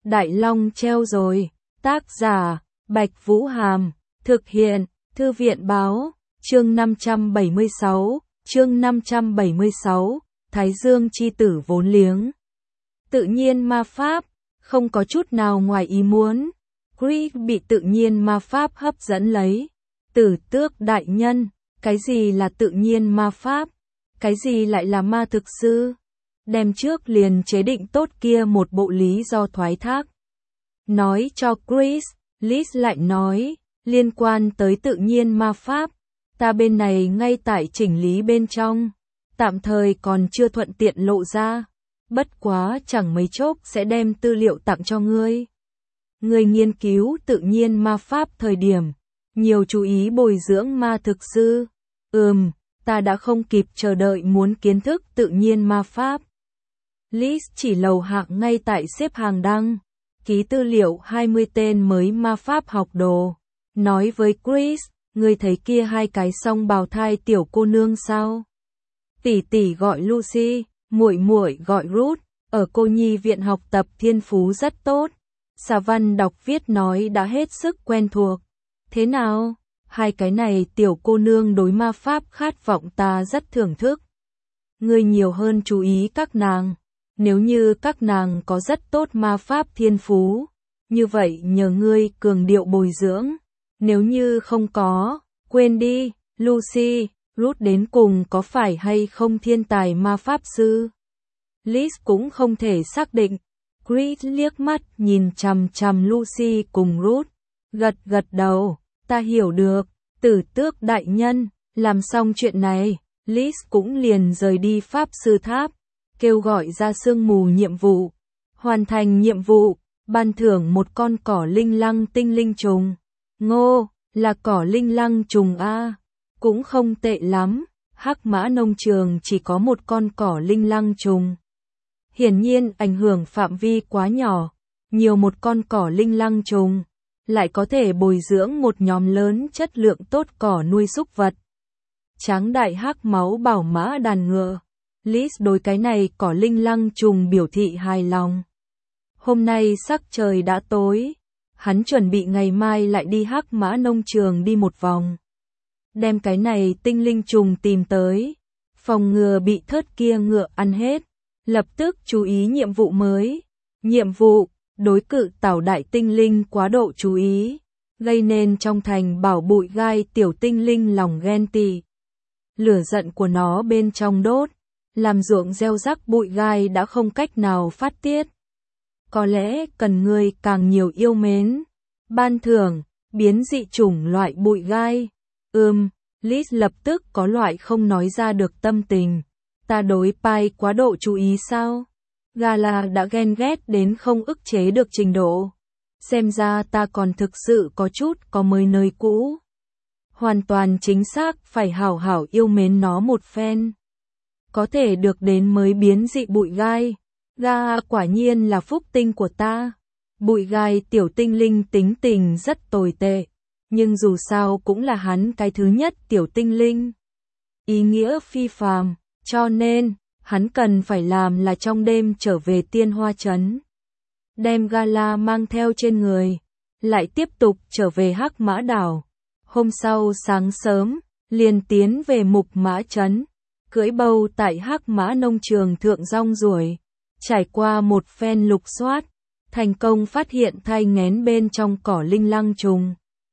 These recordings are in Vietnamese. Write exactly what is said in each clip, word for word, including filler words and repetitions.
Đại Long treo rồi. Tác giả, Bạch Vũ Hàm. Thực hiện, Thư viện Báo. Chương năm trăm bảy mươi sáu. Chương năm trăm bảy mươi sáu. Thái Dương chi tử vốn liếng. Tự nhiên ma pháp. Không có chút nào ngoài ý muốn. Chris bị tự nhiên ma pháp hấp dẫn lấy. Tử Tước đại nhân. Cái gì là tự nhiên ma pháp? Cái gì lại là ma thực sư? Đem trước liền chế định tốt kia một bộ lý do thoái thác. Nói cho Chris, Liz lại nói, liên quan tới tự nhiên ma pháp, ta bên này ngay tại chỉnh lý bên trong, tạm thời còn chưa thuận tiện lộ ra, bất quá chẳng mấy chốc sẽ đem tư liệu tặng cho ngươi. Ngươi nghiên cứu tự nhiên ma pháp thời điểm, nhiều chú ý bồi dưỡng ma thực sư. Ừm, ta đã không kịp chờ đợi muốn kiến thức tự nhiên ma pháp. Liz chỉ lầu hạng ngay tại xếp hàng đăng ký tư liệu hai mươi tên mới ma pháp học đồ. Nói với Chris, ngươi thấy kia hai cái song bào thai tiểu cô nương sao? Tỷ tỷ gọi Lucy, muội muội gọi Ruth, ở cô nhi viện học tập thiên phú rất tốt. Xà văn đọc viết nói đã hết sức quen thuộc. Thế nào? Hai cái này tiểu cô nương đối ma pháp khát vọng ta rất thưởng thức. Ngươi nhiều hơn chú ý các nàng. Nếu như các nàng có rất tốt ma pháp thiên phú, như vậy nhờ ngươi cường điệu bồi dưỡng. Nếu như không có, quên đi, Lucy, Ruth đến cùng có phải hay không thiên tài ma pháp sư? Liz cũng không thể xác định. Chris liếc mắt nhìn chằm chằm Lucy cùng Ruth, gật gật đầu, ta hiểu được, Tử Tước đại nhân. Làm xong chuyện này, Liz cũng liền rời đi pháp sư tháp, kêu gọi ra sương mù nhiệm vụ. Hoàn thành nhiệm vụ, ban thưởng một con cỏ linh lăng tinh linh trùng. Ngô, là cỏ linh lăng trùng a, cũng không tệ lắm. Hắc Mã nông trường chỉ có một con cỏ linh lăng trùng. Hiển nhiên ảnh hưởng phạm vi quá nhỏ, nhiều một con cỏ linh lăng trùng, lại có thể bồi dưỡng một nhóm lớn chất lượng tốt cỏ nuôi súc vật. Tráng đại hắc máu bảo mã đàn ngựa. Liz đối cái này cỏ linh lăng trùng biểu thị hài lòng. Hôm nay sắc trời đã tối, hắn chuẩn bị ngày mai lại đi Hắc Mã nông trường đi một vòng. Đem cái này tinh linh trùng tìm tới, phòng ngừa bị thớt kia ngựa ăn hết. Lập tức chú ý nhiệm vụ mới. Nhiệm vụ, đối cự tảo đại tinh linh quá độ chú ý, gây nên trong thành bảo bụi gai tiểu tinh linh lòng ghen tị. Lửa giận của nó bên trong đốt, làm ruộng gieo rắc bụi gai đã không cách nào phát tiết. Có lẽ cần người càng nhiều yêu mến. Ban thưởng, biến dị chủng loại bụi gai. Ừm, Liz lập tức có loại không nói ra được tâm tình. Ta đối Pai quá độ chú ý sao? Gala đã ghen ghét đến không ức chế được trình độ. Xem ra ta còn thực sự có chút có mới nơi cũ. Hoàn toàn chính xác phải hảo hảo yêu mến nó một phen. Có thể được đến mới biến dị bụi gai. Ga quả nhiên là phúc tinh của ta. Bụi gai tiểu tinh linh tính tình rất tồi tệ. Nhưng dù sao cũng là hắn cái thứ nhất tiểu tinh linh. Ý nghĩa phi phàm. Cho nên, hắn cần phải làm là trong đêm trở về Tiên Hoa Trấn. Đem Gala mang theo trên người. Lại tiếp tục trở về Hắc Mã đảo. Hôm sau sáng sớm, liền tiến về Mục Mã Trấn. Cưỡi bâu tại Hắc Mã nông trường thượng rong ruổi. Trải qua một phen lục soát, thành công phát hiện thai nghén bên trong cỏ linh lăng trùng.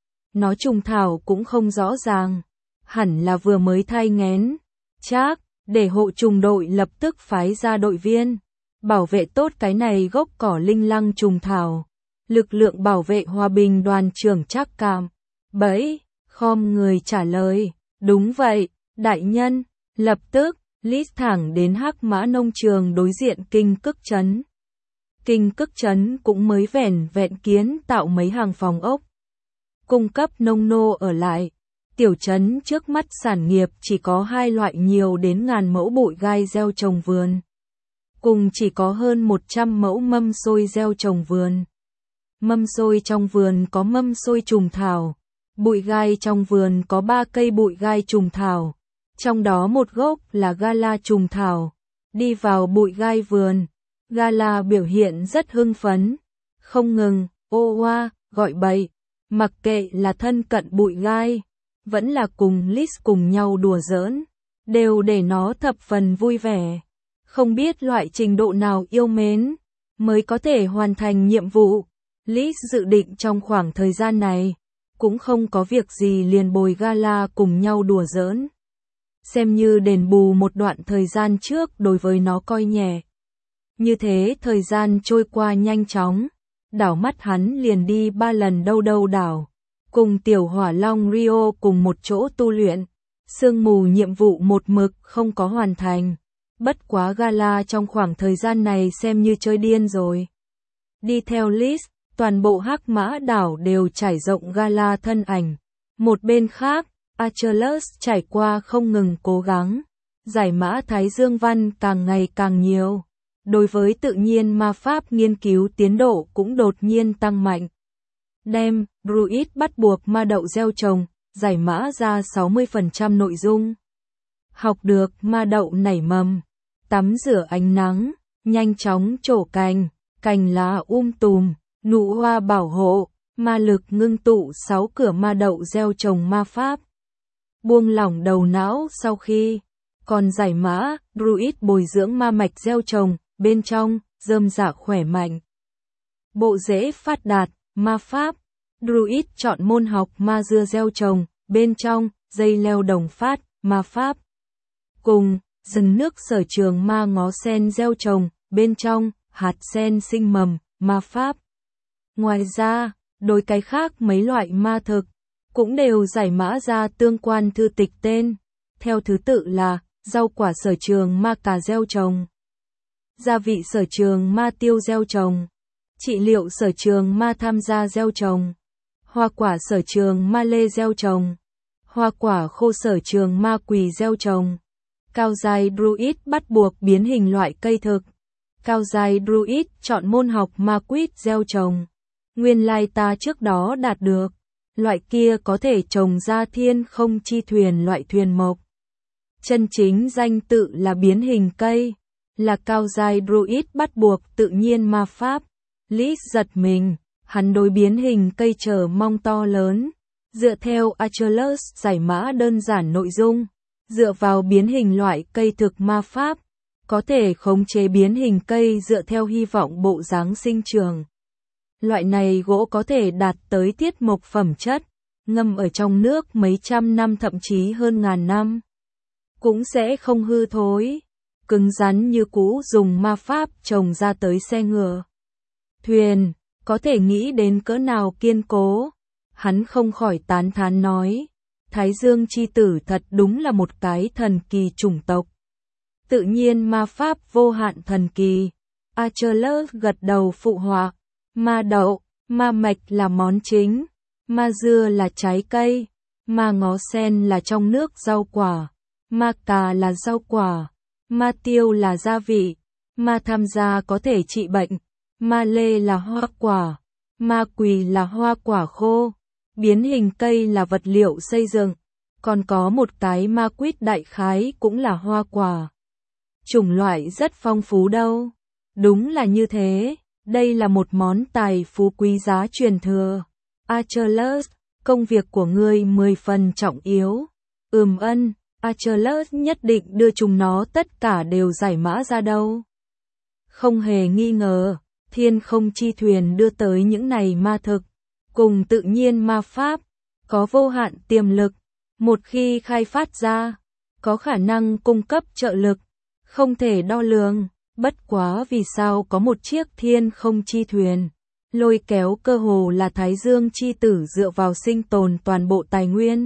Nó trùng thảo cũng không rõ ràng. Hẳn là vừa mới thai nghén. Chắc, để hộ trùng đội lập tức phái ra đội viên. Bảo vệ tốt cái này gốc cỏ linh lăng trùng thảo. Lực lượng bảo vệ hòa bình đoàn trưởng Trác Cảm. Bẫy, khom người trả lời. Đúng vậy, đại nhân. Lập tức, Liz thẳng đến Hắc Mã nông trường đối diện Kinh Cức Trấn. Kinh Cức Trấn cũng mới vẻn vẹn kiến tạo mấy hàng phòng ốc. Cung cấp nông nô ở lại. Tiểu trấn trước mắt sản nghiệp chỉ có hai loại nhiều đến ngàn mẫu bụi gai gieo trồng vườn. Cùng chỉ có hơn một trăm mẫu mâm xôi gieo trồng vườn. Mâm xôi trong vườn có mâm xôi trùng thảo. Bụi gai trong vườn có ba cây bụi gai trùng thảo. Trong đó một gốc là Gala trùng thảo. Đi vào bụi gai vườn, Gala biểu hiện rất hưng phấn. không ngừng, ô oa, gọi bậy, mặc kệ là thân cận bụi gai, vẫn là cùng Liz cùng nhau đùa giỡn, đều để nó thập phần vui vẻ. Không biết loại trình độ nào yêu mến, mới có thể hoàn thành nhiệm vụ. Liz dự định trong khoảng thời gian này, cũng không có việc gì liền bồi Gala cùng nhau đùa giỡn. Xem như đền bù một đoạn thời gian trước đối với nó coi nhẹ. Như thế thời gian trôi qua nhanh chóng, đảo mắt hắn liền đi ba lần đâu đâu đảo, cùng tiểu hỏa long Rio cùng một chỗ tu luyện, sương mù nhiệm vụ một mực không có hoàn thành, bất quá Gala trong khoảng thời gian này xem như chơi điên rồi. Đi theo Liz, toàn bộ hắc mã đảo đều trải rộng Gala thân ảnh, một bên khác, Achilles trải qua không ngừng cố gắng, giải mã Thái Dương Văn càng ngày càng nhiều. Đối với tự nhiên ma pháp nghiên cứu tiến độ cũng đột nhiên tăng mạnh. Đem, Druid bắt buộc ma đậu gieo trồng, giải mã ra sáu mươi phần trăm nội dung. Học được ma đậu nảy mầm, tắm rửa ánh nắng, nhanh chóng trổ cành, cành lá um tùm, nụ hoa bảo hộ, ma lực ngưng tụ sáu cửa ma đậu gieo trồng ma pháp. Buông lỏng đầu não sau khi, còn giải mã, Druid bồi dưỡng ma mạch gieo trồng, bên trong, rơm rạ khỏe mạnh. Bộ rễ phát đạt, ma pháp, Druid chọn môn học ma dưa gieo trồng, bên trong, dây leo đồng phát, ma pháp. Cùng, rừng nước sở trường ma ngó sen gieo trồng, bên trong, hạt sen sinh mầm, ma pháp. Ngoài ra, đối cái khác mấy loại ma thực, cũng đều giải mã ra tương quan thư tịch tên, theo thứ tự là, rau quả sở trường ma cà gieo trồng, gia vị sở trường ma tiêu gieo trồng, trị liệu sở trường ma tham gia gieo trồng, hoa quả sở trường ma lê gieo trồng, hoa quả khô sở trường ma quỳ gieo trồng, cao giai Druid bắt buộc biến hình loại cây thực, cao giai Druid chọn môn học ma quýt gieo trồng, nguyên lai ta trước đó đạt được, loại kia có thể trồng ra thiên không chi thuyền loại thuyền mộc. Chân chính danh tự là biến hình cây, là cao giai Druid bắt buộc tự nhiên ma pháp. Liz giật mình, hắn đối biến hình cây chờ mong to lớn. Dựa theo Achilles giải mã đơn giản nội dung, dựa vào biến hình loại cây thực ma pháp, có thể khống chế biến hình cây dựa theo hy vọng bộ dáng sinh trưởng. Loại này gỗ có thể đạt tới tiết mộc phẩm chất, ngâm ở trong nước mấy trăm năm thậm chí hơn ngàn năm. Cũng sẽ không hư thối, cứng rắn như cũ, dùng ma pháp trồng ra tới xe ngựa. Thuyền, có thể nghĩ đến cỡ nào kiên cố. Hắn không khỏi tán thán nói, Thái Dương chi tử thật đúng là một cái thần kỳ chủng tộc. Tự nhiên ma pháp vô hạn thần kỳ. Achilles gật đầu phụ họa, ma đậu, ma mạch là món chính, ma dưa là trái cây, ma ngó sen là trong nước rau quả, ma cà là rau quả, ma tiêu là gia vị, ma tham gia có thể trị bệnh, ma lê là hoa quả, ma quỳ là hoa quả khô, biến hình cây là vật liệu xây dựng, còn có một cái ma quýt đại khái cũng là hoa quả. Chủng loại rất phong phú đâu. Đúng là như thế, đây là một món tài phú quý giá truyền thừa. Achilles, công việc của ngươi mười phần trọng yếu. Ừm ân, Achilles nhất định đưa chúng nó tất cả đều giải mã ra đâu. Không hề nghi ngờ, thiên không chi thuyền đưa tới những này ma thực, cùng tự nhiên ma pháp, có vô hạn tiềm lực, một khi khai phát ra, có khả năng cung cấp trợ lực, không thể đo lường. Bất quá vì sao có một chiếc thiên không chi thuyền, lôi kéo cơ hồ là Thái Dương chi tử dựa vào sinh tồn toàn bộ tài nguyên.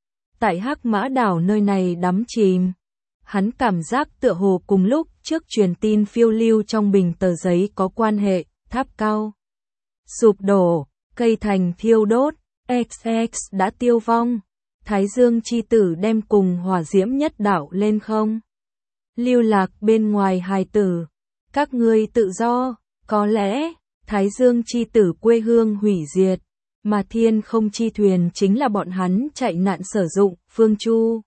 Tại Hắc Mã đảo nơi này đắm chìm, hắn cảm giác tựa hồ cùng lúc trước truyền tin phiêu lưu trong bình tờ giấy có quan hệ, tháp cao sụp đổ, cây thành thiêu đốt, ích ích đã tiêu vong, Thái Dương chi tử đem cùng hỏa diễm nhất đạo lên không. Lưu lạc bên ngoài hài tử, các ngươi tự do, có lẽ, Thái Dương chi tử quê hương hủy diệt, mà thiên không chi thuyền chính là bọn hắn chạy nạn sử dụng, phương chu.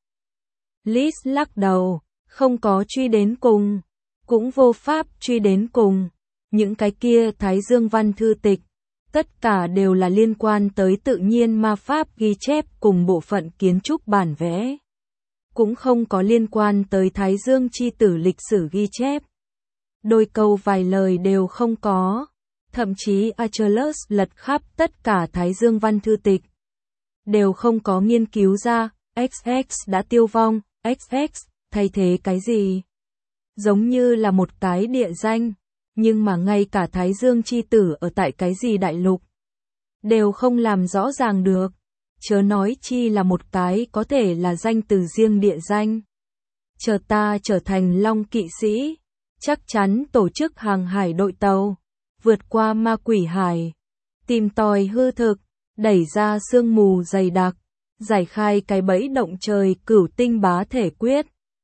Liz lắc đầu, không có truy đến cùng, cũng vô pháp truy đến cùng, Những cái kia Thái Dương văn thư tịch, tất cả đều là liên quan tới tự nhiên ma pháp ghi chép cùng bộ phận kiến trúc bản vẽ. Cũng không có liên quan tới Thái Dương chi tử lịch sử ghi chép. Đôi câu vài lời đều không có. Thậm chí Achilles lật khắp tất cả Thái Dương văn thư tịch. Đều không có nghiên cứu ra, ích ích đã tiêu vong, ích ích, thay thế cái gì? Giống như là một cái địa danh, nhưng mà ngay cả Thái Dương chi tử ở tại cái gì đại lục, đều không làm rõ ràng được. Chớ nói chi là một cái có thể là danh từ riêng địa danh. Chờ ta trở thành Long kỵ sĩ, chắc chắn tổ chức hàng hải đội tàu, vượt qua ma quỷ hải, tìm tòi hư thực, đẩy ra sương mù dày đặc, giải khai cái bẫy động trời cửu tinh bá thể quyết.